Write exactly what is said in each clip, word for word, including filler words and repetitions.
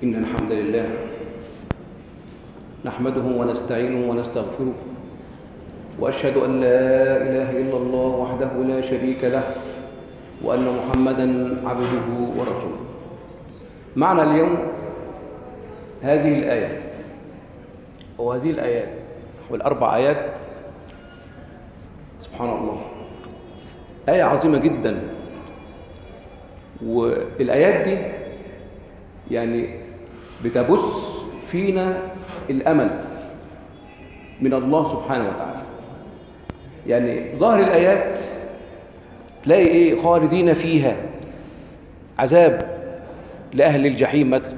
إن الحمد لله نحمده ونستعينه ونستغفره، وأشهد أن لا إله إلا الله وحده لا شريك له، وأن محمدًا عبده ورسوله. معنا اليوم هذه الآية وهذه الآيات والأربع آيات. سبحان الله، آية عظيمة جدا. والآيات دي يعني بتبث فينا الأمل من الله سبحانه وتعالى. يعني ظاهر الآيات تلاقي إيه؟ خالدين فيها، عذاب لأهل الجحيم مثلا،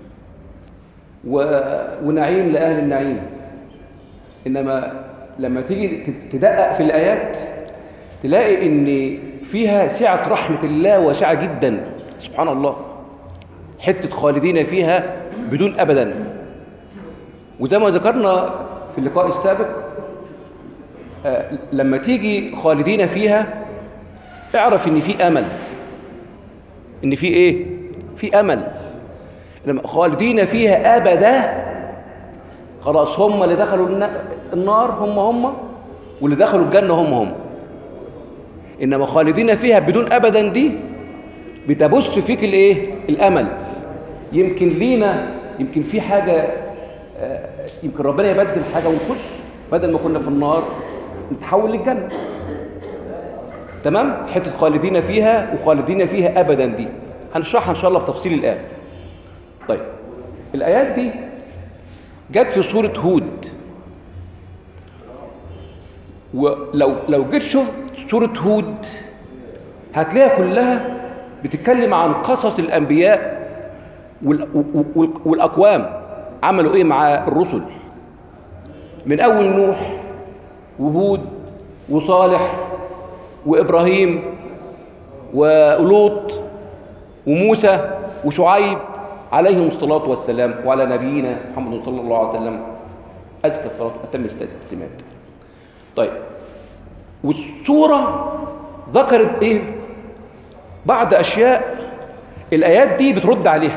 ونعيم لأهل النعيم. إنما لما تيجي تدقق في الآيات تلاقي إن فيها سعة رحمة الله واسعة جدا. سبحان الله، حتة خالدين فيها بدون أبدا. وزي ما ذكرنا في اللقاء السابق، آه لما تيجي خالدين فيها اعرف إن في أمل، إن في إيه؟ في أمل. لما خالدين فيها أبدا، خلاص هم اللي دخلوا النار هم هم، واللي دخلوا الجنة هم هم. إنما خالدين فيها بدون أبدا دي بتبث فيك الإيه؟ الأمل. يمكن لينا، يمكن في حاجة، يمكن ربنا يبدل حاجة ونخش، بدل ما كنا في النار نتحول للجنة. تمام؟ حتة خالدين فيها وخالدين فيها أبدا دي هنشرحها إن شاء الله بتفصيل الآن. طيب، الآيات دي جت في سورة هود. ولو لو جيت شفت سورة هود هتلاقيها كلها بتتكلم عن قصص الأنبياء والأقوام عملوا إيه مع الرسل، من أول نوح وهود وصالح وإبراهيم ولوط وموسى وشعيب عليهم الصلاة والسلام، وعلى نبينا محمد صلى الله عليه وسلم أزكى الصلاة وأتم التسليمات. طيب، والسورة ذكرت إيه؟ بعض أشياء الآيات دي بترد عليها.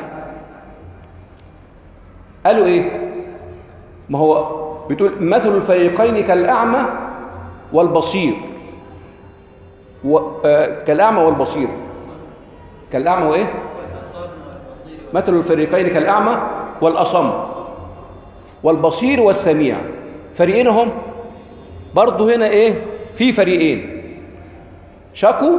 قالوا إيه؟ ما هو بتقول مثل الفريقين كالأعمى والبصير و... آه... كالأعمى والبصير كالأعمى وإيه؟ مثل الفريقين كالأعمى والأصم والبصير والسميع. فريقين هم برضو هنا إيه؟ في فريقين شقوا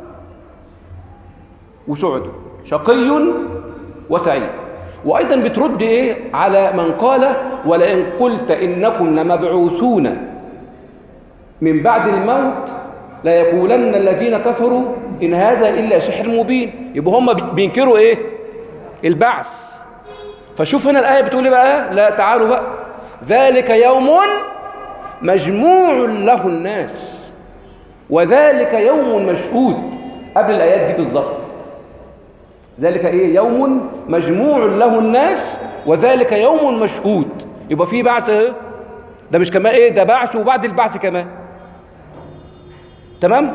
وسعدوا، شقي وسعيد. وأيضا بترد إيه؟ على من قال ولئن قلت إنكم لمبعوثون من بعد الموت ليقولن الذين كفروا إن هذا إلا سحر مبين. يبقى هم بينكروا إيه؟ البعث. فشوف هنا الآية بتقول إيه بقى؟ لا، تعالوا بقى، ذلك يوم مجموع له الناس وذلك يوم مشهود. قبل الآيات دي بالظبط، ذلك إيه؟ يوم مجموع له الناس وذلك يوم مشهود. يبقى في بعث إيه؟ ده مش كمان إيه؟ ده بعث وبعد البعث كمان. تمام؟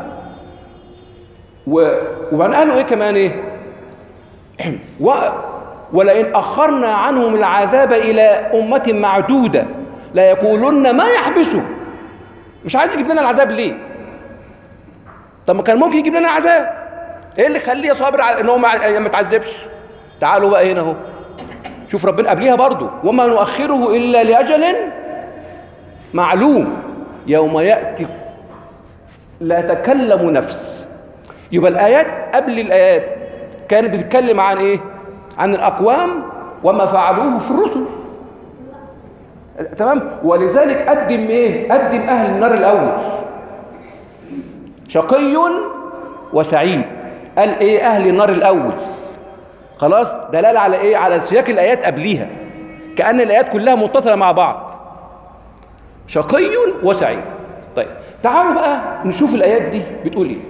وبعدين قالوا إيه كمان إيه؟ و... ولئن أخرنا عنهم العذاب إلى أمة معدودة لا يقولون ما يحبسه. مش عايز يجيب لنا العذاب ليه؟ طب ما كان ممكن يجيب لنا عذاب. ايه اللي يخليه صابر على ان هو ما يتعذبش؟ تعالوا بقى هنا اهو، شوف ربنا قبليها برضو، وما نؤخره الا لاجل معلوم يوم ياتي لا تكلم نفس. يبقى الايات قبل الايات كانت بتتكلم عن ايه؟ عن الاقوام وما فعلوه في الرسل. تمام؟ ولذلك قدم ايه؟ قدم اهل النار الاول، شقي وسعيد. قال ايه؟ اهل النار الاول. خلاص، دلاله على ايه؟ على سياق الايات قبليها، كأن الايات كلها متصله مع بعض، شقي وسعيد. طيب، تعالوا بقى نشوف الايات دي بتقول ايه.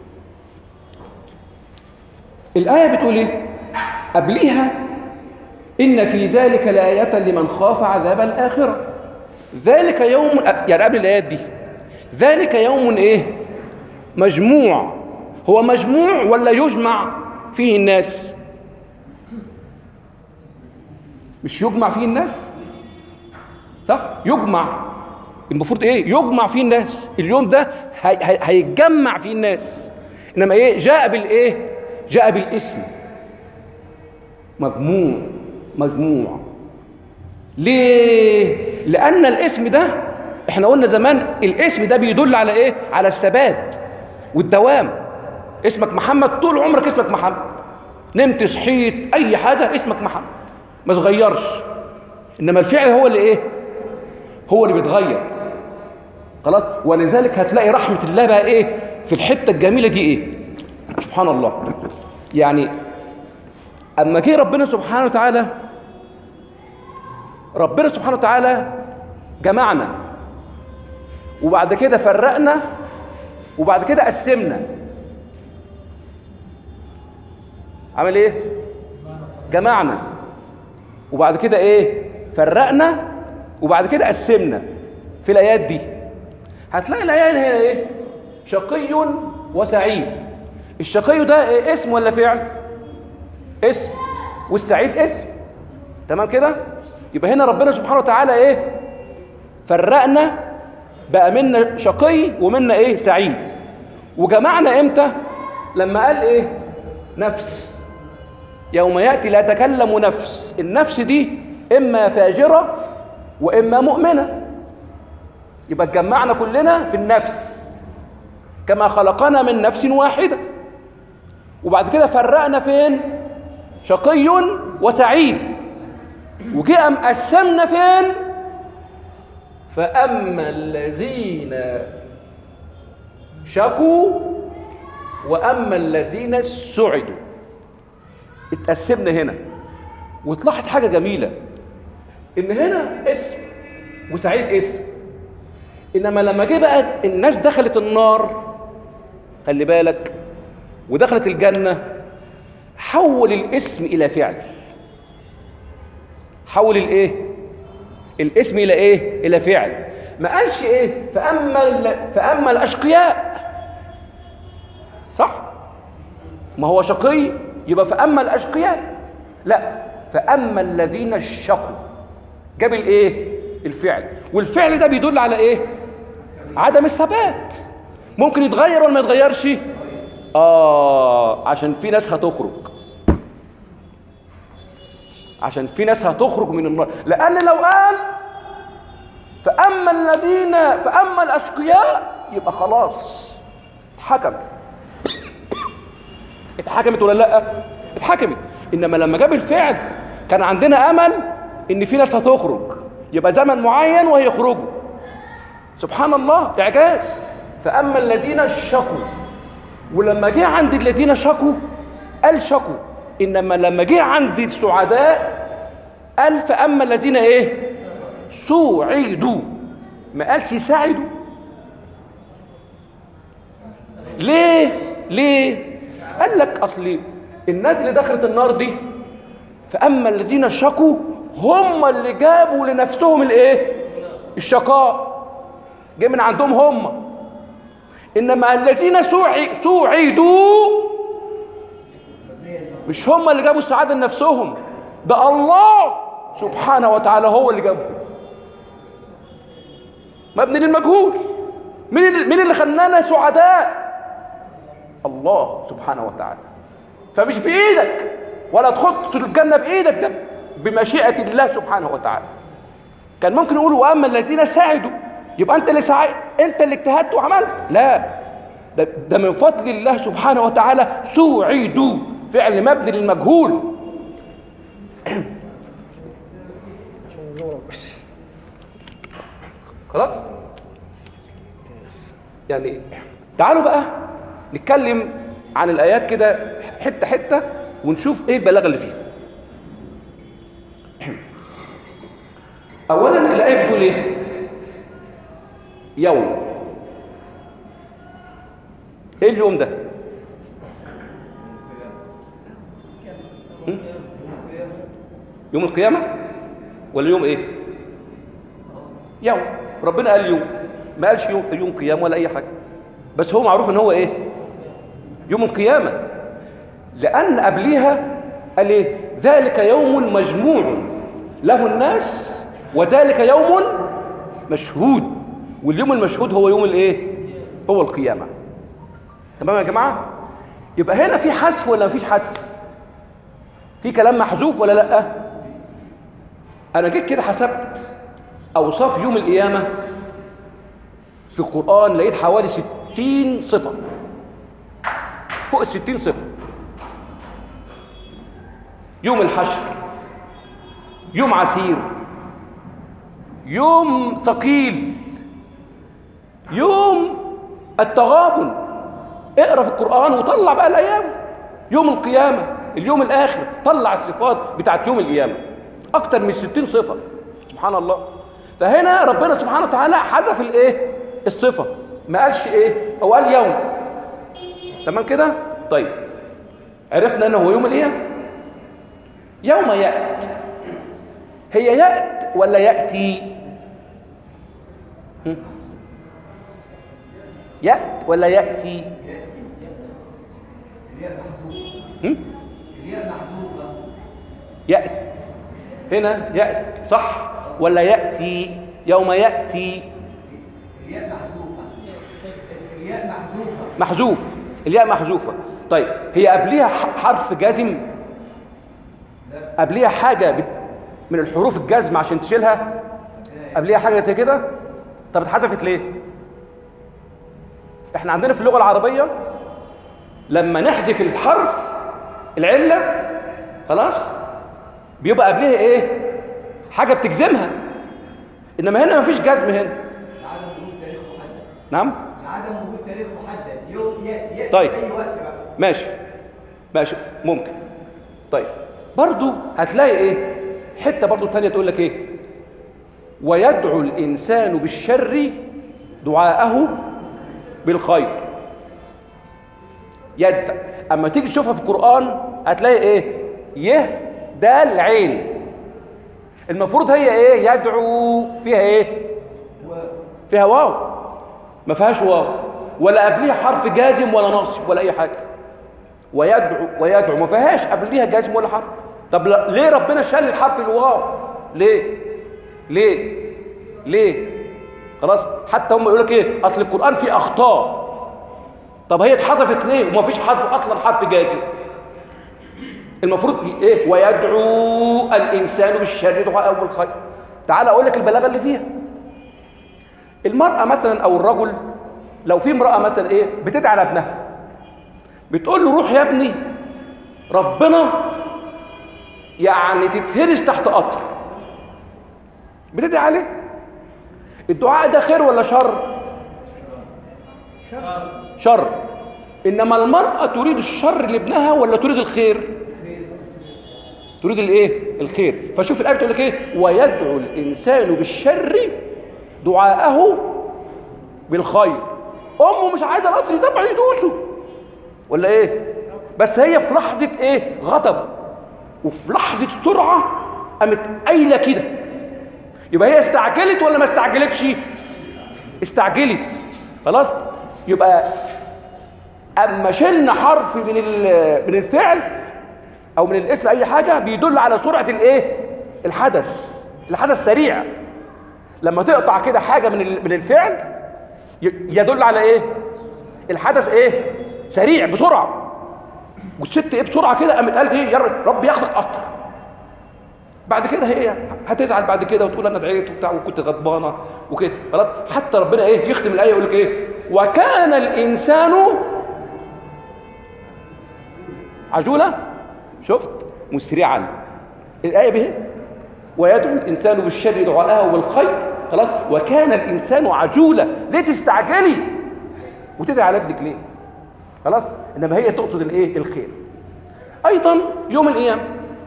الايه بتقول ايه قبليها؟ ان في ذلك لآية لمن خاف عذاب الآخرة. ذلك يوم، يعني قبل الايات دي، ذلك يوم ايه؟ مجموع. هو مجموع ولا يجمع فيه الناس؟ مش يجمع فيه الناس؟ صح؟ يجمع، المفروض ايه؟ يجمع فيه الناس، اليوم ده هي هي هيتجمع فيه الناس. انما ايه؟ جاء بالايه؟ جاء بالاسم، مجموع مجموع. ليه؟ لان الاسم ده احنا قلنا زمان الاسم ده بيدل على ايه؟ على الثبات والدوام. اسمك محمد، طول عمرك اسمك محمد، نمت صحيت اي حاجه اسمك محمد ما تغيرش. انما الفعل هو اللي ايه؟ هو اللي بيتغير. خلاص. ولذلك هتلاقي رحمه الله بقى ايه في الحته الجميله دي ايه؟ سبحان الله. يعني اما جه ربنا سبحانه وتعالى، ربنا سبحانه وتعالى جمعنا، وبعد كده فرقنا، وبعد كده قسمنا. عمل ايه؟ جمعنا، وبعد كده ايه؟ فرقنا، وبعد كده قسمنا. في الايات دي هتلاقي الايات هنا ايه؟ شقي وسعيد. الشقي ده إيه؟ اسم ولا فعل؟ اسم. والسعيد اسم. تمام كده؟ يبقى هنا ربنا سبحانه وتعالى ايه؟ فرقنا، بقى منا شقي ومنا ايه؟ سعيد. وجمعنا امتى؟ لما قال ايه؟ نفس. يوم يأتي لا تكلم نفس. النفس دي اما فاجرة واما مؤمنة. يبقى اتجمعنا كلنا في النفس كما خلقنا من نفس واحدة. وبعد كده فرقنا فين؟ شقي وسعيد. وجاء مقسمنا فين؟ فأما الذين شكوا وأما الذين سعدوا. اتقسمنا هنا. وتلاحظ حاجة جميلة، إن هنا اسم وسعيد اسم، إنما لما جه بقى الناس دخلت النار، خلي بالك، ودخلت الجنة، حول الاسم إلى فعل. حول الإيه؟ الاسم إلى إيه؟ إلى فعل. ما قالش إيه؟ فأما فأما الأشقياء. صح؟ ما هو شقي يبقى فأما الأشقياء. لا، فأما الذين شقوا. جاب الإيه؟ الفعل. والفعل ده بيدل على إيه؟ عدم الثبات. ممكن يتغير ولا ما يتغيرش؟ آه عشان في ناس هتخرج. عشان في ناس هتخرج من النار. لأن لو قال فأما الذين فأما الأشقياء يبقى خلاص اتحكم. اتحكمت ولا لا؟ اتحكمت. إنما لما جاب الفعل كان عندنا أمل إن في ناس هتخرج، يبقى زمن معين وهيخرجوا. سبحان الله، إعجاز. فأما الذين شقوا. ولما جه عند الذين شقوا قال شقوا. إنما لما جه عند السعداء قال فأما الذين إيه؟ سعدوا. ما قالش سعدوا. ليه؟ ليه؟ قال لك أصلي الناس اللي دخلت النار دي فأما الذين شقوا هم اللي جابوا لنفسهم الإيه؟ الشقاء. جاي من عندهم هم. إنما الذين سعدوا مش هم اللي جابوا السعادة لنفسهم، ده الله سبحانه وتعالى هو اللي جابه. مبني للمجهول. مين مين اللي خلانا سعداء؟ الله سبحانه وتعالى. فمش بإيدك ولا تخط الجنة بإيدك، ده بمشيئة الله سبحانه وتعالى. كان ممكن يقول وأما الذين سعدوا، يبقى أنت اللي سعيد، أنت اللي اجتهدت وعملت. لا، ده, ده من فضل الله سبحانه وتعالى. سعدوا فعل مبني للمجهول. خلاص. يعني تعالوا بقى نتكلم عن الآيات كده حتة حتة ونشوف ايه البلاغة اللي فيها. اولا الآية بتقول ايه؟ يوم. ايه اليوم ده؟ يوم القيامة ولا يوم ايه؟ يوم. ربنا قال يوم، ما قالش يوم يوم قيامة ولا اي حاجة، بس هو معروف ان هو ايه؟ يوم القيامة. لأن قبليها قال ايه؟ ذلك يوم مجموع له الناس وذلك يوم مشهود، واليوم المشهود هو يوم الايه؟ هو القيامة. تمام يا جماعة؟ يبقى هنا في حذف ولا مفيش حذف؟ في كلام محذوف ولا لا؟ انا جيت كده حسبت اوصاف يوم القيامة في القرآن، لقيت حوالي ستين صفة، فوق الستين صفة. يوم الحشر، يوم عسير، يوم ثقيل، يوم التغابن. اقرا في القرآن وطلع بقى الأيام. يوم القيامة، اليوم الآخر، طلع الصفات بتاعت يوم القيامة أكتر من ستين صفة. سبحان الله. فهنا ربنا سبحانه وتعالى حذف الايه؟ الصفة، ما قالش ايه؟ هو قال يوم. تمام كده؟ طيب عرفنا انه هو يوم القيامة. يوم يأت، هي يأت ولا يأتي؟ يأت ولا يأتي؟ الياء محذوفة. يأت هنا يأت صح ولا يأتي؟ يوم يأتي الياء محذوفة. الياء محذوفة. محذوف، الياء محذوفة. طيب هي قبليها حرف جازم؟ قبليها حاجة من الحروف الجزم عشان تشيلها؟ قبليها حاجة زي كده؟ طب اتحذفت ليه؟ احنا عندنا في اللغة العربية لما نحذف الحرف العلة خلاص بيبقى قبلها ايه؟ حاجة بتجزمها. انما هنا مفيش جزم هنا. عدم وجود تاريخ محدد. نعم؟ عدم وجود تاريخ محدد، يوم يأتي يأتي طيب. في أي وقت بقى. ماشي ماشي ممكن. طيب برضو هتلاقي ايه؟ حتة برضو تانية تقول لك ايه؟ ويدعو الإنسان بالشر دعاءه بالخير. يد اما تيجي تشوفها في القرآن هتلاقي ايه؟ يه دال عين. المفروض هي ايه؟ يدعو فيها ايه؟ فيها واو، ما فيهاش واو ولا قبليها حرف جازم ولا ناصب ولا اي حاجه. ويدعو ويدعو ما فيهاش قبليها جازم ولا حرف. طب ليه ربنا شال الحرف الواو؟ ليه ليه ليه خلاص. حتى هم يقول لك ايه؟ اصل القرآن فيه اخطاء. طب هي اتحذفت ليه وما فيش حرف اصلا حرف جازم؟ المفروض ايه؟ ويدعو الانسان بالشر دعاءه بالخير. تعال اقول لك البلاغه اللي فيها. المراه مثلا او الرجل، لو في امراه مثلا ايه بتدعي على ابنها، بتقول له روح يا ابني ربنا يعني تتهرس تحت قطر، بتدعي عليه. الدعاء ده خير ولا شر؟ شر. شر. انما المراه تريد الشر لابنها ولا تريد الخير؟ تريد الايه؟ الخير. فشوف الايه بتقول لك ايه؟ ويدعو الانسان بالشر دعاءه بالخير. امه مش عايزه القطر طبعا يدوسه ولا ايه؟ بس هي في لحظه ايه؟ غضب وفي لحظه سرعه قامت قايله كده. يبقى هي استعجلت ولا ما استعجلتش؟ استعجلت. خلاص. يبقى اما شلنا حرف من من الفعل او من الاسم اي حاجه بيدل على سرعه الايه؟ الحدث. الحدث سريع. لما تقطع كده حاجه من من الفعل يدل على ايه؟ الحدث ايه؟ سريع بسرعه. والست ايه بسرعه كده قامت قالت ايه؟ يا رب ياخدك قطر. بعد كده هي هتزعل بعد كده وتقول انا دعيت وبتاع وكنت غضبانه وكده. خلاص. حتى ربنا ايه؟ يختم الايه يقول لك ايه؟ وكان الانسان عجولا. شفت؟ مسرعا. الايه به ويدعو الانسان بالشر دعاءه بالخير. خلاص. وكان الانسان عجولا. ليه تستعجلي وتدعي على ابنك ليه؟ خلاص. انما هي تقصد الايه؟ الخير. ايضا يوم القيامه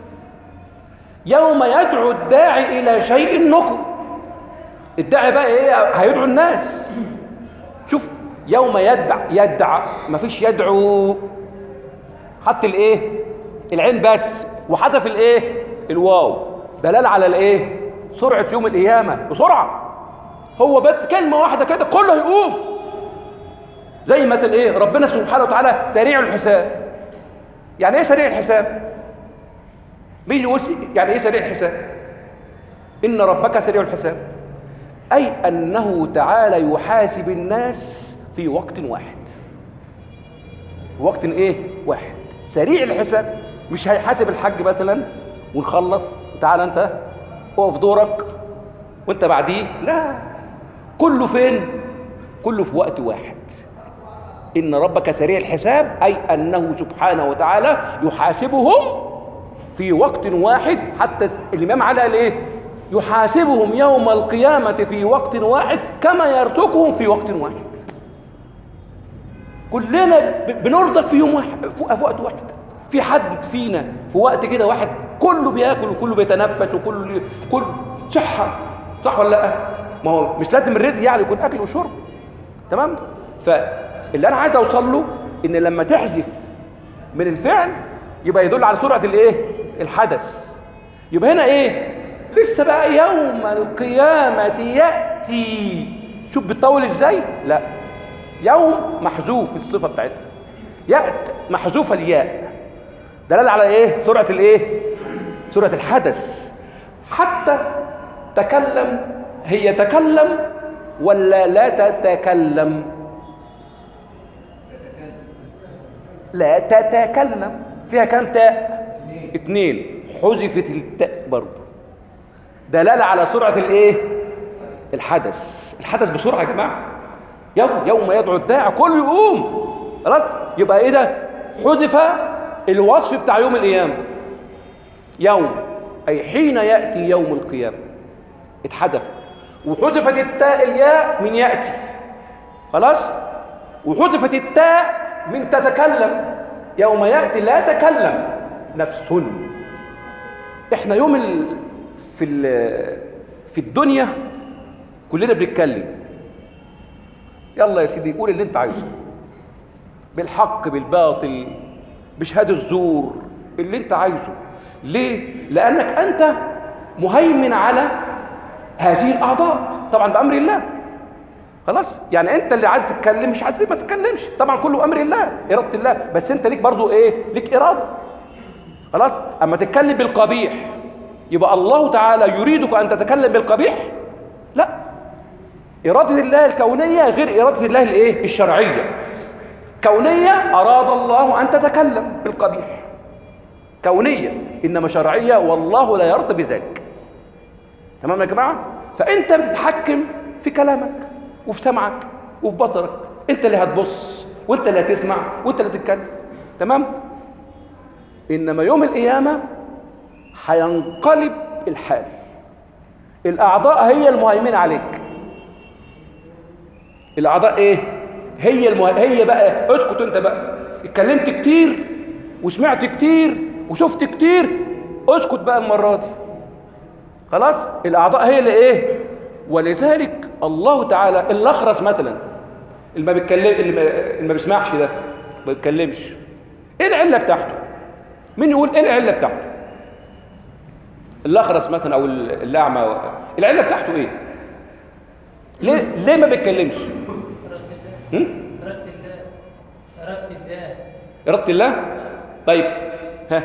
يوم يدعو الداعي الى شيء نكر. الداعي بقى ايه؟ هيدعو الناس. شوف يوم يدع يدع مفيش يدعو، حط الايه؟ العين بس وحذف الايه؟ الواو. دلاله على الايه؟ سرعه يوم القيامه بسرعه. هو بس كلمه واحده كده كله يقوم. زي مثلا ايه؟ ربنا سبحانه وتعالى سريع الحساب. يعني ايه سريع الحساب؟ مين يقول يعني ايه سريع الحساب؟ إن ربك سريع الحساب، أي أنه تعالى يحاسب الناس في وقت واحد. وقت إيه؟ واحد. سريع الحساب، مش هيحاسب الحج مثلا ونخلص تعالى أنت اقف دورك وأنت بعديه، لا، كله فين؟ كله في وقت واحد. إن ربك سريع الحساب، أي أنه سبحانه وتعالى يحاسبهم في وقت واحد. حتى الإمام علي قال إيه؟ يحاسبهم يوم القيامة في وقت واحد كما يرزقهم في وقت واحد. كلنا بنرزق في يوم واحد، في وقت واحد. في حد فينا في وقت كده واحد كله بياكل وكله بيتنفس وكله كل صحة، صح ولا لا؟ ما هو مش لازم الرزق يعني يكون أكل وشرب، تمام؟ فاللي أنا عايز أوصل له إن لما تحذف من الفعل يبقى يدل على سرعة الإيه؟ الحدث. يبقى هنا إيه؟ لسه بقى يوم القيامة يأتي. شوف بتطول إزاي؟ لا، يوم محذوف في الصفة بتاعتها، يأتي محذوفة الياء، دلالة على إيه؟ سرعة الإيه؟ سرعة الحدث. حتى تكلم، هي تكلم ولا لا تتكلم؟ لا تتكلم، فيها كام تاء؟ اتنين، حذفت التاء برضه، دلالة على سرعة الايه؟ الحدث. الحدث بسرعة يا جماعة. يوم يوم يدعو الداعي كله يقوم، خلاص؟ يبقى ايه ده؟ حذف الوصف بتاع يوم القيامة. يوم أي حين يأتي يوم القيامة اتحذفت، وحذفت التاء الياء من يأتي، خلاص؟ وحذفت التاء من تتكلم، يوم يأتي لا تكلم نفس. احنا يوم ال... في ال... في الدنيا كلنا بنتكلم، يلا يا سيدي قول اللي انت عايزه، بالحق بالباطل بشهادة الزور، اللي انت عايزه. ليه؟ لأنك أنت مهيمن على هذه الأعضاء طبعا بأمر الله، خلاص؟ يعني أنت اللي عايز تتكلم مش عايز ما تتكلمش، طبعا كله أمر الله، إرادة الله، بس أنت ليك برضو إيه؟ ليك إرادة، خلاص؟ أما تتكلم بالقبيح يبقى الله تعالى يريدك أن تتكلم بالقبيح؟ لا، إرادة الله الكونية غير إرادة الله الإيه؟ الشرعية. كونية أراد الله أن تتكلم بالقبيح، كونية، إنما شرعية والله لا يرضى بذلك. تمام يا جماعة؟ فأنت بتتحكم في كلامك وفي سمعك وفي بصرك، أنت اللي هتبص وأنت اللي هتسمع وأنت اللي هتتكلم، تمام؟ إنما يوم القيامة هينقلب الحال، الأعضاء هي المهيمنة عليك. الأعضاء إيه؟ هي المه... هي بقى اسكت أنت بقى، اتكلمت كتير وسمعت كتير وشفت كتير، اسكت بقى المرة دي، خلاص؟ الأعضاء هي اللي إيه؟ ولذلك الله تعالى الأخرس مثلا اللي ما بيتكلم، اللي ما, اللي ما بيسمعش ده ما بيتكلمش، إيه العلة بتاعته؟ مين يقول إيه العلة بتاعته؟ الأخرس مثلا أو الأعمى، العلة بتاعته إيه؟ ليه ليه ما بيتكلمش؟ إرادة الله، إرادة الله، إرادة الله. طيب ها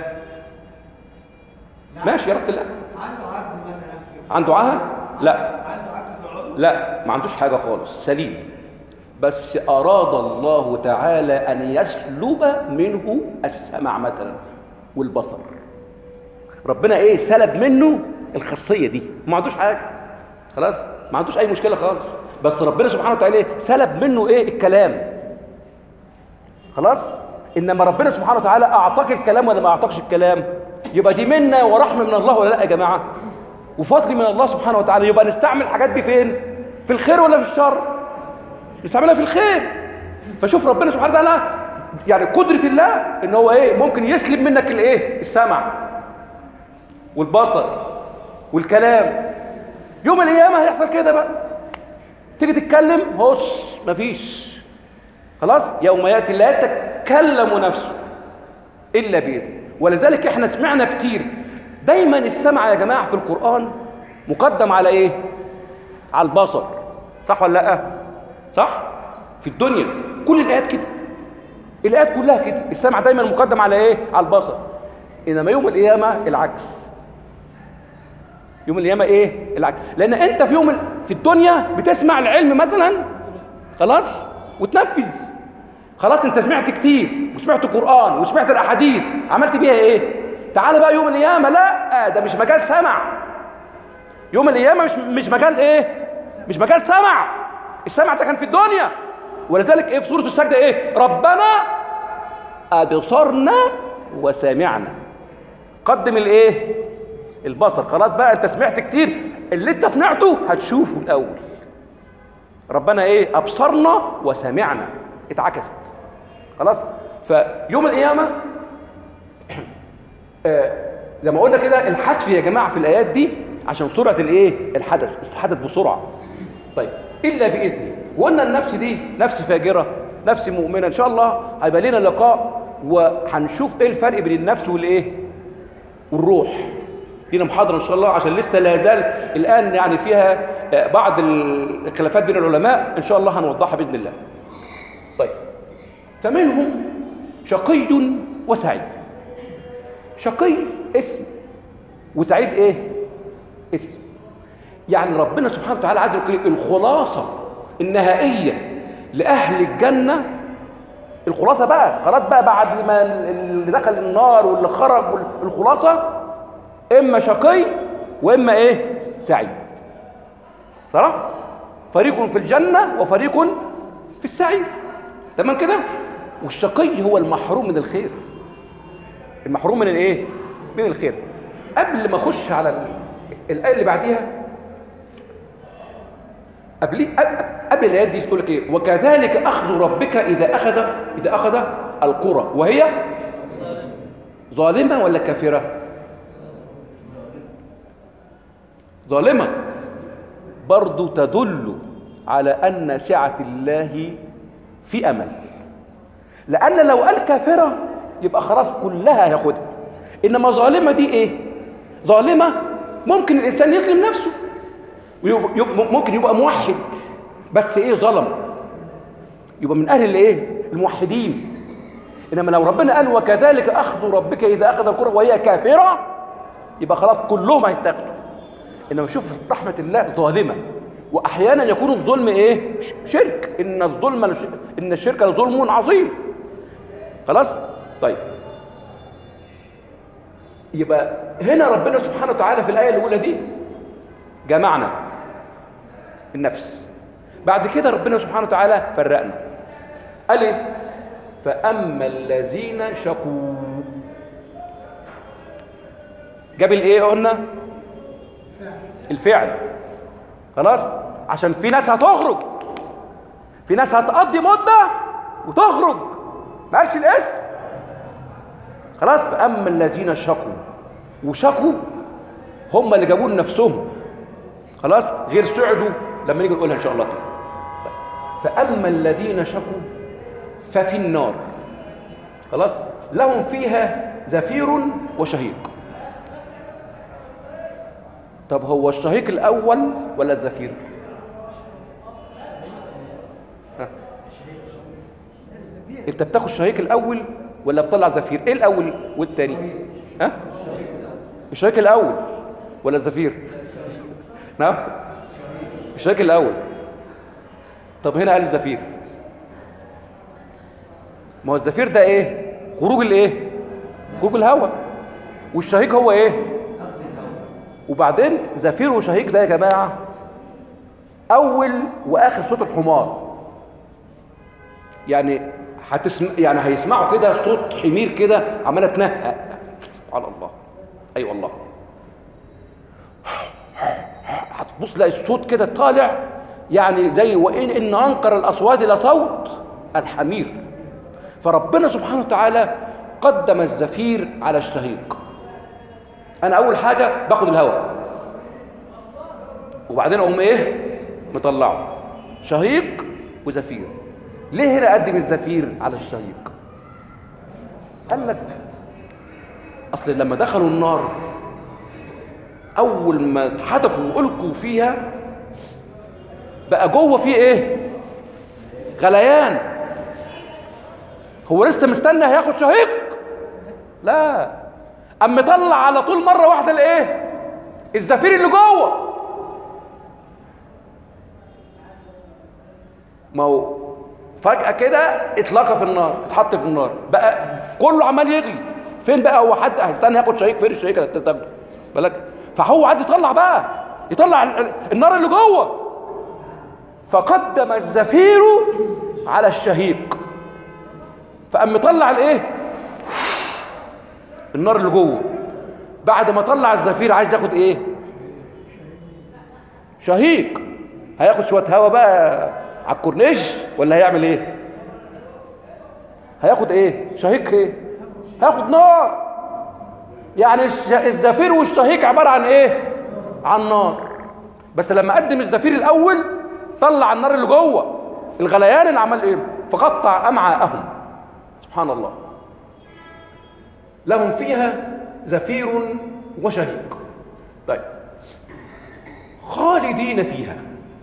ماشي، إرادة الله. عنده عجز مثلا في عنده عاهة؟ لا عنده عجز في العضو؟ لا، ما عندوش حاجة خالص، سليم، بس أراد الله تعالى أن يسلب منه السمع مثلا والبصر. ربنا إيه؟ سلب منه الخاصية دي، ما عندوش حاجة، خلاص؟ ما عندوش أي مشكلة خالص، بس ربنا سبحانه وتعالى إيه؟ سلب منه إيه؟ الكلام، خلاص؟ إنما ربنا سبحانه وتعالى أعطاك الكلام ولا ما أعطاكش الكلام؟ يبقى دي منة ورحمة من الله ولا لا يا جماعة؟ وفضل من الله سبحانه وتعالى. يبقى نستعمل الحاجات دي فين؟ في الخير ولا في الشر؟ نستعملها في الخير. فشوف ربنا سبحانه وتعالى يعني قدرة الله إن هو إيه؟ ممكن يسلب منك الإيه؟ السمع والبصر والكلام. يوم القيامة هيحصل كده بقى، تيجي تتكلم هوس مفيش، خلاص؟ يوم يأتي لا يتكلم نفسه إلا بإذنه. ولذلك احنا سمعنا كتير دايما السمع يا جماعة في القرآن مقدم على ايه؟ على البصر، صح ولا لا؟ صح؟ في الدنيا كل الآيات كده، الآيات كلها كده، السمع دايما مقدم على ايه؟ على البصر. إنما يوم القيامة العكس، يوم القيامه ايه العكس. لان انت في يوم في الدنيا بتسمع العلم مثلا خلاص وتنفذ، خلاص انت سمعت كتير وسمعت القران وسمعت الاحاديث، عملت بيها ايه؟ تعال بقى يوم القيامه، لا ده مش مجال سمع. يوم القيامه مش مش مجال ايه؟ مش مجال سمع. السمع ده كان في الدنيا. ولذلك ايه في سوره السجده ايه؟ ربنا ابصرنا وسمعنا. قدم الايه؟ البصر. خلاص بقى انت سمعت كتير، اللي انت سمعته هتشوفه الاول. ربنا ايه؟ ابصرنا وسمعنا، اتعكست. خلاص. فيوم القيامه آه زي ما قلنا كده الحذف يا جماعه في الايات دي عشان سرعه الايه؟ الحدث، استحدث بسرعه. طيب الا باذنه. وقلنا النفس دي نفس فاجره، نفس مؤمنه. ان شاء الله هيبقى لنا لقاء وهنشوف ايه الفرق بين النفس والايه؟ والروح. لينا محاضره ان شاء الله عشان لسه لا زال الان يعني فيها بعض الخلافات بين العلماء، ان شاء الله هنوضحها باذن الله. طيب فمنهم شقي وسعيد. شقي اسم، وسعيد ايه؟ اسم. يعني ربنا سبحانه وتعالى عز وجل الخلاصه النهائيه لاهل الجنه، الخلاصه بقى خلاص بقى بعد ما اللي دخل النار واللي خرج، الخلاصه اما شقي واما ايه؟ سعيد. صح؟ فريق في الجنه وفريق في السعيد. تمام كده؟ والشقي هو المحروم من الخير. المحروم من الايه؟ من الخير. قبل ما اخش على الايه اللي بعديها، قبل قبل الايات دي تقول لك ايه؟ وكذلك اخذ ربك اذا اخذ اذا اخذ القرى وهي ظالمه ولا كافره؟ ظالمه. برضو تدل على ان سعه الله في امل. لان لو قال كافره يبقى خلاص كلها هياخدها. انما ظالمه دي ايه؟ ظالمه ممكن الانسان يظلم نفسه، ممكن يبقى موحد بس ايه؟ ظلم، يبقى من اهل الايه؟ الموحدين. انما لو ربنا قال وكذلك اخذ ربك اذا اخذ القرى وهي كافره يبقى خلاص كلهم هيتاخدوا. انما شوف رحمه الله، ظالمه. واحيانا يكون الظلم ايه؟ شرك. ان الظلم ان الشرك لظلم عظيم. خلاص. طيب يبقى هنا ربنا سبحانه وتعالى في الايه الاولى دي جمعنا النفس. بعد كده ربنا سبحانه وتعالى فرقنا، قال ايه؟ فاما الذين شقوا. جاب الايه؟ قلنا الفعل. خلاص. عشان في ناس هتخرج، في ناس هتقضي مده وتخرج، ما قالش الاسم. خلاص. فاما الذين شقوا. وشقوا هم اللي جابوا لنفسهم. خلاص. غير سعدوا لما نيجي نقولها ان شاء الله. طيب. فاما الذين شقوا ففي النار. خلاص. لهم فيها زفير وشهيق. طب هو الشهيق الاول ولا الزفير؟ ها. انت بتاخد الشهيق الاول ولا بتطلع زفير؟ ايه الاول والثاني؟ ها؟ الشهيق الاول ولا الزفير؟ نعم، الشهيق الاول. طب هنا قال الزفير. ما هو الزفير ده ايه؟ خروج الايه؟ خروج الهواء. والشهيق هو ايه؟ وبعدين زفير وشهيق ده يا جماعه اول واخر صوت الحمار. يعني هتسمع، يعني هيسمعوا كده صوت حمير كده عماله تنهق. سبحان الله. اي أيوة والله. هتبص تلاقي الصوت كده طالع، يعني زي وان ان انكر الاصوات لصوت الحمير. فربنا سبحانه وتعالى قدم الزفير على الشهيق. انا اول حاجه باخد الهواء وبعدين اقوم ايه؟ مطلعه. شهيق وزفير. ليه هنا قدم الزفير على الشهيق؟ قال لك اصل لما دخلوا النار اول ما اتحدفوا والقوا فيها بقى جوه فيه ايه؟ غليان. هو لسه مستني هياخد شهيق؟ لا، اما طلع على طول مره واحده الايه؟ الزفير اللي جوه. ما هو فجأة كده اتلقى في النار، اتحط في النار بقى كله عمال يغلي. فين بقى هو؟ حد هيستنى ياخد شهيق؟ فين الشهيق اللي تاخده بالك؟ فهو عايز يطلع بقى، يطلع النار اللي جوه. فقدم الزفير على الشهيق، فقام مطلع الايه؟ النار اللي جوه. بعد ما طلع الزفير عايز ياخد ايه؟ شهيق. هياخد شويه هوا بقى على الكورنيش ولا هيعمل ايه؟ هياخد ايه؟ شهيق ايه؟ هياخد نار. يعني الزفير والشهيق عباره عن ايه؟ عن نار. بس لما قدم الزفير الاول طلع النار اللي جوه، الغليان اللي عمل ايه؟ فقطع امعاءهم. سبحان الله. لهم فيها زفير وشهيق. طيب، خالدين فيها.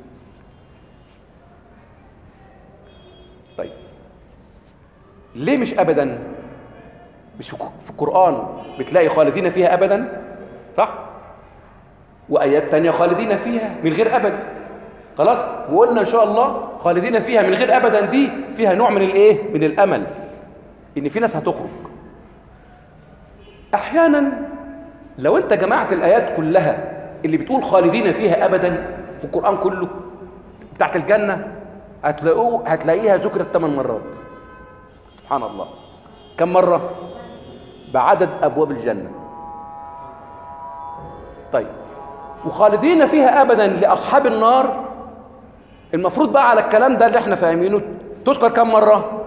طيب، ليه مش ابدا؟ مش في القرآن بتلاقي خالدين فيها ابدا، صح؟ وايات تانية خالدين فيها من غير ابدا. خلاص، وقلنا ان شاء الله خالدين فيها من غير ابدا دي فيها نوع من الايه؟ من الامل ان في ناس هتخرج. احيانا لو انت جمعت الايات كلها اللي بتقول خالدين فيها ابدا في القرآن كله بتاعت الجنة، هتلاقوه هتلاقيها ذكرت ثمان مرات. سبحان الله. كم مرة؟ بعدد ابواب الجنة. طيب، وخالدين فيها ابدا لاصحاب النار، المفروض بقى على الكلام ده اللي احنا فاهمينه تذكر كم مرة؟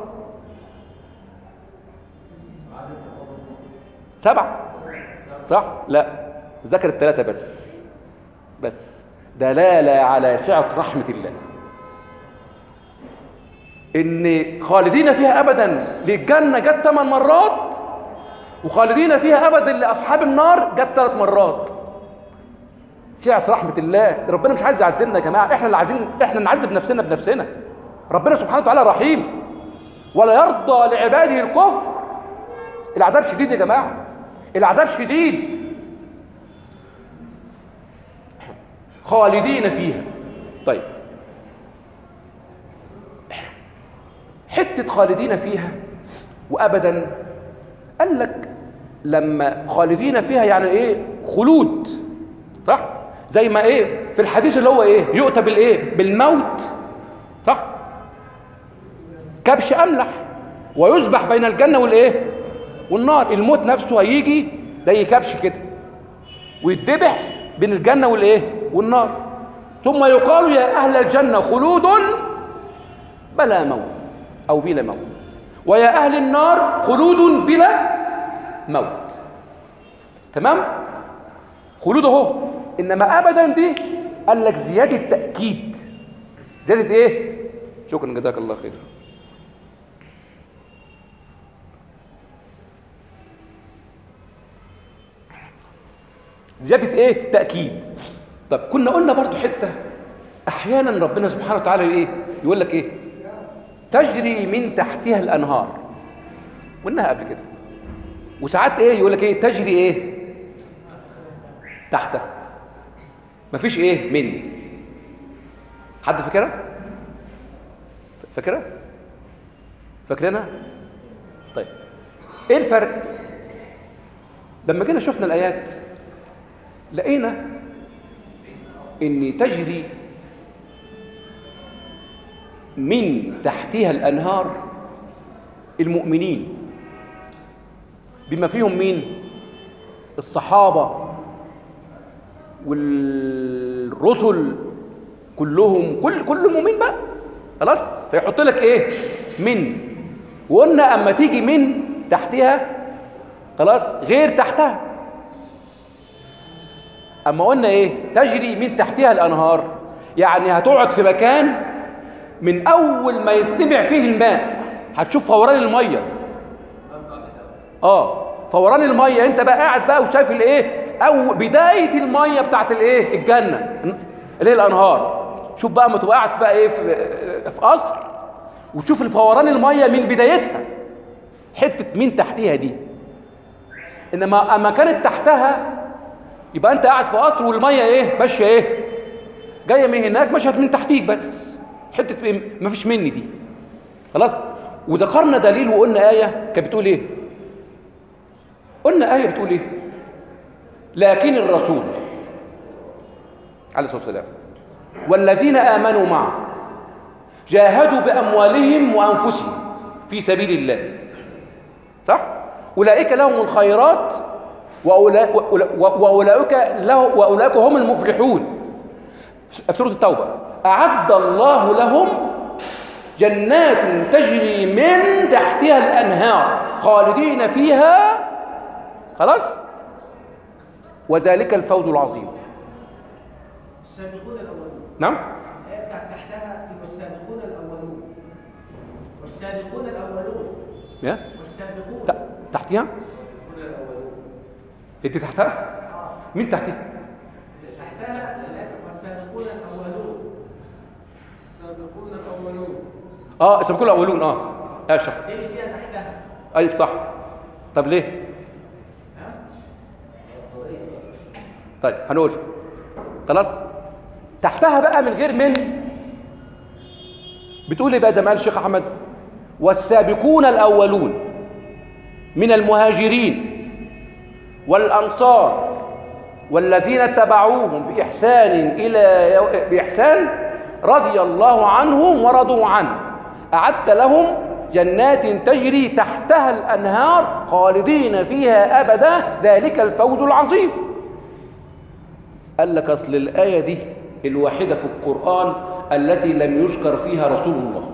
سبعة، صح؟ لا، ذكرت ثلاثة بس. بس دلالة على سعة رحمة الله ان خالدين فيها ابدا للجنة جت ثمان مرات، وخالدين فيها ابدا لاصحاب النار جت ثلاث مرات. سعة رحمة الله. ربنا مش عايز يعذبنا يا جماعة، احنا اللي عايزين، احنا نعذب نفسنا بنفسنا. ربنا سبحانه وتعالى رحيم ولا يرضى لعباده الكفر. العذاب شديد يا جماعة، العذاب شديد. خالدين فيها. طيب، حتة خالدين فيها وأبدا، قال لك لما خالدين فيها يعني ايه؟ خلود، صح؟ زي ما ايه في الحديث اللي هو ايه؟ يؤتى بالايه؟ بالموت، صح؟ كبش املح ويذبح بين الجنة والايه؟ والنار. الموت نفسه هيجي زي كبش كده ويتذبح بين الجنة والايه؟ والنار. ثم يقال يا اهل الجنة خلود بلا موت او بلا موت، ويا اهل النار خلود بلا موت. تمام؟ خلود اهو. انما ابدا دي قال لك زيادة تأكيد. زيادة ايه؟ شكرا جزاك الله خير. زيادة ايه؟ تأكيد. طب كنا قلنا برضو حتة احيانا ربنا سبحانه وتعالى ايه؟ يقول لك ايه؟ تجري من تحتها الانهار، قلناها قبل كده. وساعات ايه؟ يقول لك ايه؟ تجري ايه؟ تحتها. مفيش ايه؟ من. حد فاكرها؟ فاكرها؟ فاكرينها؟ طيب، ايه الفرق؟ لما جينا شفنا الايات لقينا ان تجري من تحتها الانهار المؤمنين، بما فيهم مين؟ الصحابة والرسل كلهم، كل كل مؤمن بقى. خلاص، فيحط لك ايه؟ من. وقلنا اما تيجي من تحتها خلاص غير تحتها. اما قلنا ايه؟ تجري من تحتها الانهار، يعني هتقعد في مكان من اول ما يتنبع فيه الماء هتشوف فوران الميه. اه فوران الميه، انت بقى قاعد بقى وشايف الايه؟ او بدايه الميه بتاعت الايه؟ الجنه اللي هي الانهار. شوف بقى ما تبقى قاعد بقى ايه في, في قصر وشوف الفوران الميه من بدايتها، حته من تحتها دي. انما اما كانت تحتها يبقى انت قاعد في قطر والميه ايه ماشيه ايه جايه من هناك مشت من تحتيك بس حته ايه ما فيش مني دي خلاص. وذكرنا دليل وقلنا ايه كانت بتقول ايه؟ قلنا ايه بتقول ايه؟ لكن الرسول عليه الصلاه والسلام والذين امنوا معه جاهدوا باموالهم وانفسهم في سبيل الله صح؟ اولئك لهم الخيرات واولئك له واولئك هم المفلحون. في سوره التوبه اعد الله لهم جنات تجري من تحتها الانهار خالدين فيها خلاص وذلك الفوز العظيم. السابقون الاولون. نعم. الآية بتاعت تحتها في والسابقون الاولون. والسابقون الاولون. يا والسابقون. ت- تحتها؟ السابقون الاولون. انت تحتها؟ مين تحتها؟ تحتها والسابقون الاولون. السابقون الاولون. اه السابقون الاولون اه اه صح. دي اللي فيها تحتها. ايوه صح. طب ليه؟ ها؟ طيب هنقول خلاص تحتها بقى من غير من بتقول ايه بقى زي ما قال الشيخ احمد والسابقون الاولون من المهاجرين والانصار والذين اتبعوهم باحسان الى يو... باحسان رضي الله عنهم ورضوا عنه اعد لهم جنات تجري تحتها الانهار خالدين فيها ابدا ذلك الفوز العظيم. قال لك اصل الايه دي الوحيده في القران التي لم يذكر فيها رسول الله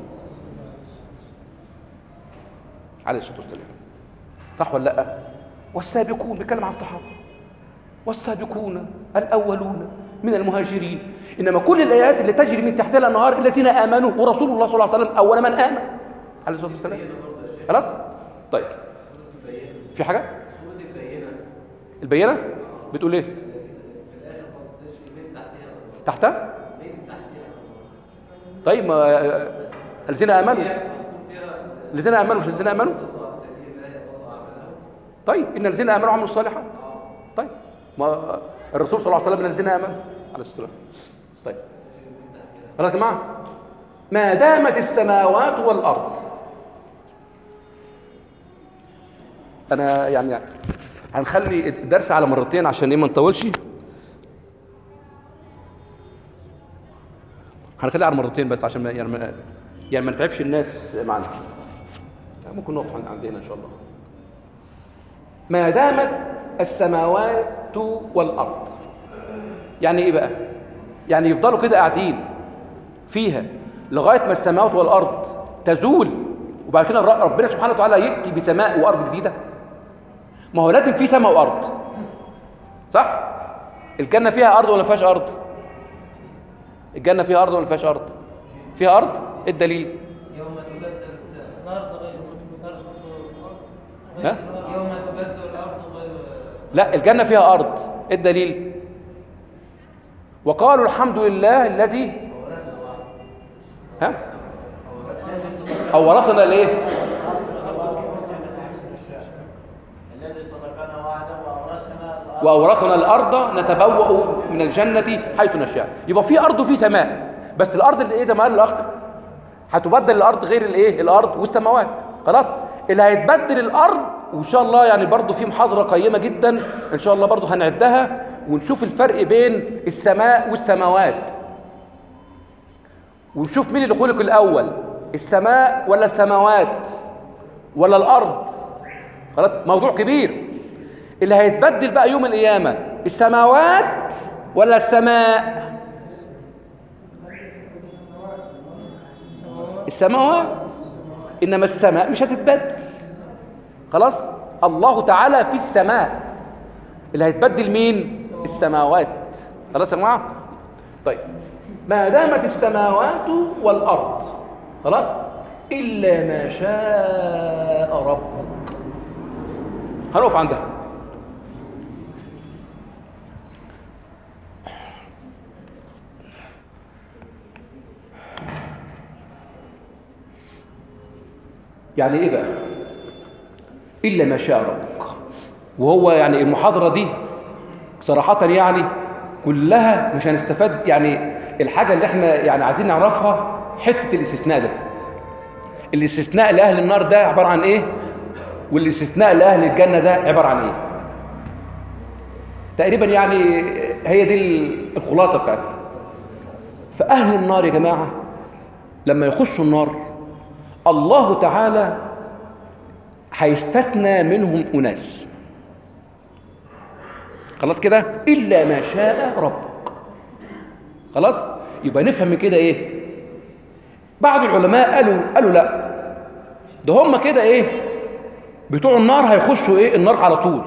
عليه الصلاه والسلام صح ولا لا؟ والسابقون بيتكلم عن الصحابه والسابقون الاولون من المهاجرين انما كل الايات اللي تجري من تحتها الانهار الذين امنوا ورسول الله صلى الله عليه وسلم اول من امن عليه الصلاه والسلام خلاص. طيب في حاجه سورة البينة. البينه بتقول ايه؟ في الآخر خالص تجري من تحتها. تحتها؟ من تحتها. طيب ما الذين امنوا الذين امنوا مش الذين امنوا طيب ان الذين امنوا وعملوا الصالحات طيب ما الرسول صلى الله عليه وسلم من الذين امنوا عليه الصلاه والسلام. طيب خلاص يا جماعه ما دامت السماوات والارض انا يعني هنخلي الدرس على مرتين عشان ايه ما نطولش هنخليه على مرتين بس عشان ما يعني ما يعني ما نتعبش الناس معنا ممكن نقف عندنا ان شاء الله. ما دامت السماوات والارض يعني ايه بقى؟ يعني يفضلوا كده قاعدين فيها لغايه ما السماوات والارض تزول وبعد كده ربنا سبحانه وتعالى ياتي بسماء وارض جديده. ما هو لازم في سماء وارض صح؟ الجنه فيها ارض ولا ما فيهاش ارض؟ الجنه فيها ارض ولا ما فيهاش ارض؟ فيها ارض. ايه الدليل؟ يوم تبدل الأرض غير الأرض ها؟ يوم تبدل الأرض غير لا الجنه فيها ارض. ايه الدليل؟ وقالوا الحمد لله الذي ها اورثنا الايه؟ الذي صدقنا وعده وأورثنا الأرض واورثنا الارض نتبوأ من الجنه حيث نشاء. يبقى في ارض وفي سماء بس الارض اللي ايه ده مال الاخ هتبدل الارض غير الايه الارض والسماوات خلاص. اللي هيتبدل الارض وان شاء الله يعني برضو في محاضره قيمه جدا ان شاء الله برضو هنعدها ونشوف الفرق بين السماء والسماوات ونشوف مين اللي خلق الاول السماء ولا السماوات ولا الارض خلاص. موضوع كبير. اللي هيتبدل بقى يوم القيامه السماوات ولا السماء؟ السماوات. انما السماء مش هتتبدل خلاص. الله تعالى في السماء. اللي هيتبدل مين؟ السماوات خلاص يا جماعه. طيب ما دامت السماوات والارض خلاص الا ما شاء ربك. هنقف عندها. يعني ايه بقى الا ما شاء ربك؟ وهو يعني المحاضره دي صراحة يعني كلها مش هنستفاد. يعني الحاجة اللي احنا يعني عايزين نعرفها حتة الاستثناء ده. الاستثناء لأهل النار ده عبارة عن ايه؟ والاستثناء لأهل الجنة ده عبارة عن ايه؟ تقريبا يعني هي دي الخلاصة بتاعتها. فأهل النار يا جماعة لما يخشوا النار الله تعالى هيستثنى منهم أناس، خلاص كده، إلا ما شاء ربك. خلاص، يبقى نفهم من كده إيه؟ بعض العلماء قالوا قالوا لا، ده هم كده إيه؟ بتوع النار هيخشوا إيه؟ النار على طول.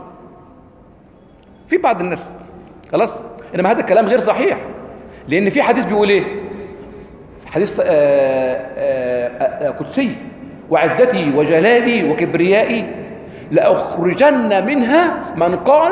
في بعض الناس، خلاص، إنما هذا الكلام غير صحيح، لأن في حديث بيقول إيه؟ حديث آآ آآ قدسي: وعزتي وجلالي وكبريائي لأخرجن منها من قال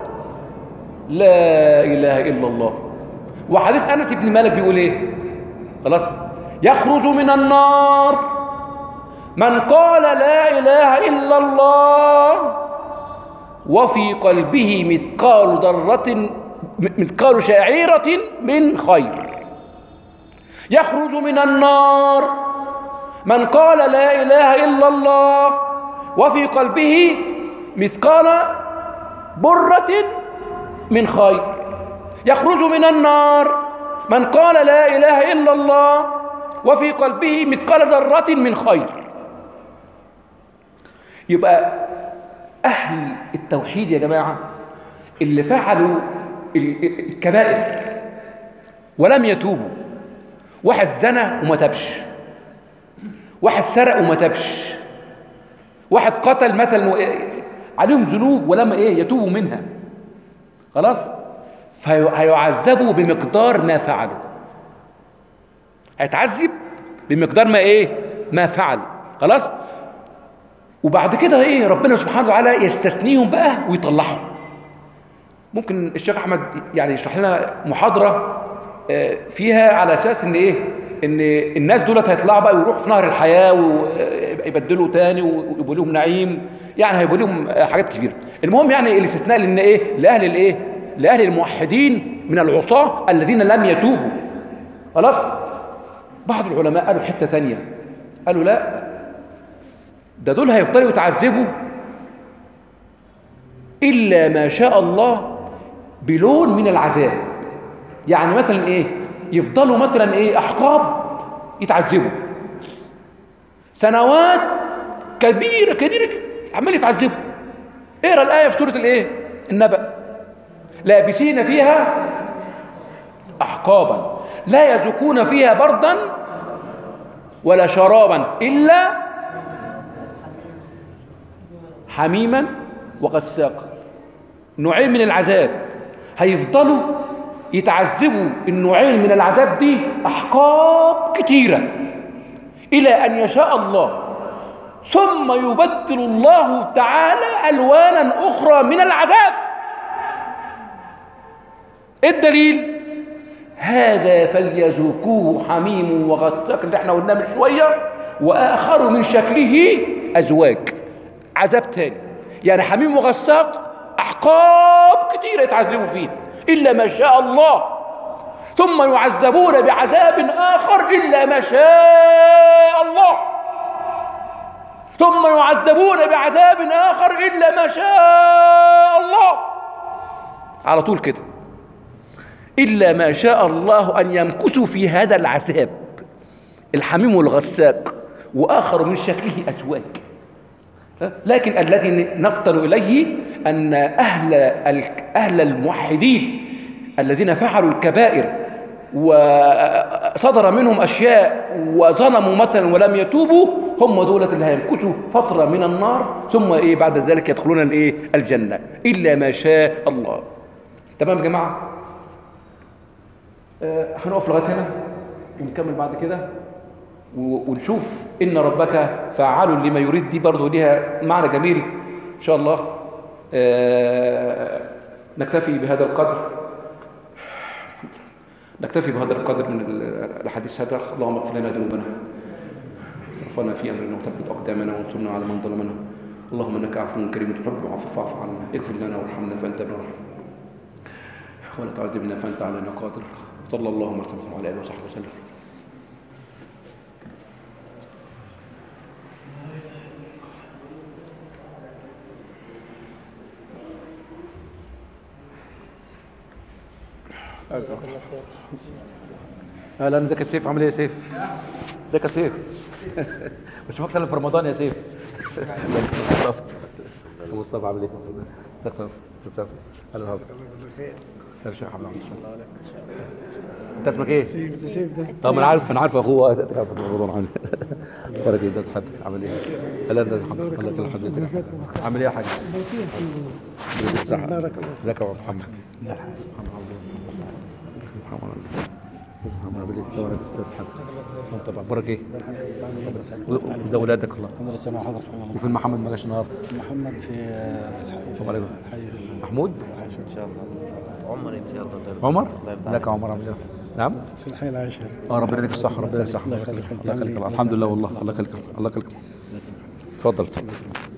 لا إله إلا الله. وحديث أنس بن مالك بيقول إيه؟ خلاص، يخرج من النار من قال لا إله إلا الله وفي قلبه مثقال ذرة مثقال شعيرة من خير. يخرج من النار من قال لا إله إلا الله وفي قلبه مثقال برة من خير. يخرج من النار من قال لا إله إلا الله وفي قلبه مثقال ذرة من خير. يبقى أهل التوحيد يا جماعة اللي فعلوا الكبائر ولم يتوبوا، واحد زنى وما تابش، واحد سرق وما تابش، واحد قتل مثلا عليهم ذنوب ولما ايه يتوبوا منها، خلاص، فهيعذبوا بمقدار ما فعلوا. هيتعذب بمقدار ما ايه ما فعل، خلاص. وبعد كده ايه ربنا سبحانه وتعالى يستثنيهم بقى ويطلعهم. ممكن الشيخ احمد يعني يشرح لنا محاضره فيها على اساس ان ايه ان الناس دولت هيطلعوا بقى ويروحوا في نهر الحياه ويبدلوا تاني ويبقوا لهم نعيم، يعني هيبقوا لهم حاجات كبيره. المهم يعني الاستثناء لان ايه لاهل الايه لاهل الموحدين من العصاه الذين لم يتوبوا، خلاص. بعض العلماء قالوا حته ثانيه، قالوا لا، ده دول هيفضلوا يتعذبوا الا ما شاء الله بلون من العذاب. يعني مثلا ايه يفضلوا مثلا ايه احقاب يتعذبوا سنوات كبيره كبيره عمال يتعذبوا. اقرا الايه في سوره الايه النبأ: لابسين فيها احقابا لا يذوقون فيها بردا ولا شرابا الا حميما وغساقا. نوعين من العذاب هيفضلوا يتعذبوا. النوعين من العذاب دي احقاب كتيره الى ان يشاء الله، ثم يبدل الله تعالى الوانا اخرى من العذاب. الدليل: هذا فليذوقوه حميم وغساق اللي احنا قلناه من شويه، واخر من شكله ازواج. عذاب تاني، يعني حميم وغساق احقاب كتيره يتعذبوا فيها الا ما شاء الله، ثم يعذبون بعذاب اخر الا ما شاء الله، ثم يعذبون بعذاب اخر الا ما شاء الله، على طول كده، الا ما شاء الله ان يمكثوا في هذا العذاب الحميم والغساق واخر من شكله ازواج. لكن الذي نفطن إليه أن أهل أهل الموحدين الذين فعلوا الكبائر وصدر منهم أشياء وظلموا مثلا ولم يتوبوا، هم دولة اللي هيمكثوا فترة من النار ثم إيه بعد ذلك يدخلون الإيه الجنة إلا ما شاء الله. تمام يا جماعة؟ آه هنقف لغاية هنا ونكمل بعد كده ونشوف إن ربك فعال لما يريد. دي برضو ليها معنى جميل إن شاء الله. آه نكتفي بهذا القدر نكتفي بهذا القدر من الحديث هذا. اللهم اغفر لنا ذنوبنا واسرافنا في أمرنا وثبت أقدامنا وانصرنا على من ظلمنا. اللهم إنك عفو كريم تحب العفو فاعف عنا. اغفر لنا وارحمنا فأنت الرحيم. ولا تعذبنا فأنت علينا قادر. صلى الله وسلم على آله وصحبه وسلم. اهلا، ازيك يا سيف؟ عامل ايه يا سيف؟ ازيك يا سيف؟ بشوفك سنة في رمضان يا سيف. مصطفى مصطفى عامل ايه؟ ازيك يا مصطفى؟ اهلا وسهلا. خير يا حبيبي. انت اسمك ايه؟ سيف ده. طب انا عارف انا عارف اخوه في رمضان. عامل بارك الله فيك. عامل ايه؟ اهلا الله يكرمك حضرتك. عامل ايه يا حاج؟ بارك الله. ازيك يا محمد؟ طبعا بارك ايه؟ وده ولادك الله. الحمد لله. سامع حضرتك. وفين محمد ما جاش النهارده؟ محمد في السلام عليكم. محمود ان شاء الله. عمر ان شاء الله. عمر ازيك يا عمر؟ عامل ايه؟ نعم في الحي العاشر. اه ربنا يديك الصحه ربنا يديك الصحه. الله يخليك الله يخليك الحمد لله والله الله يخليك الله يخليك. اتفضل اتفضل.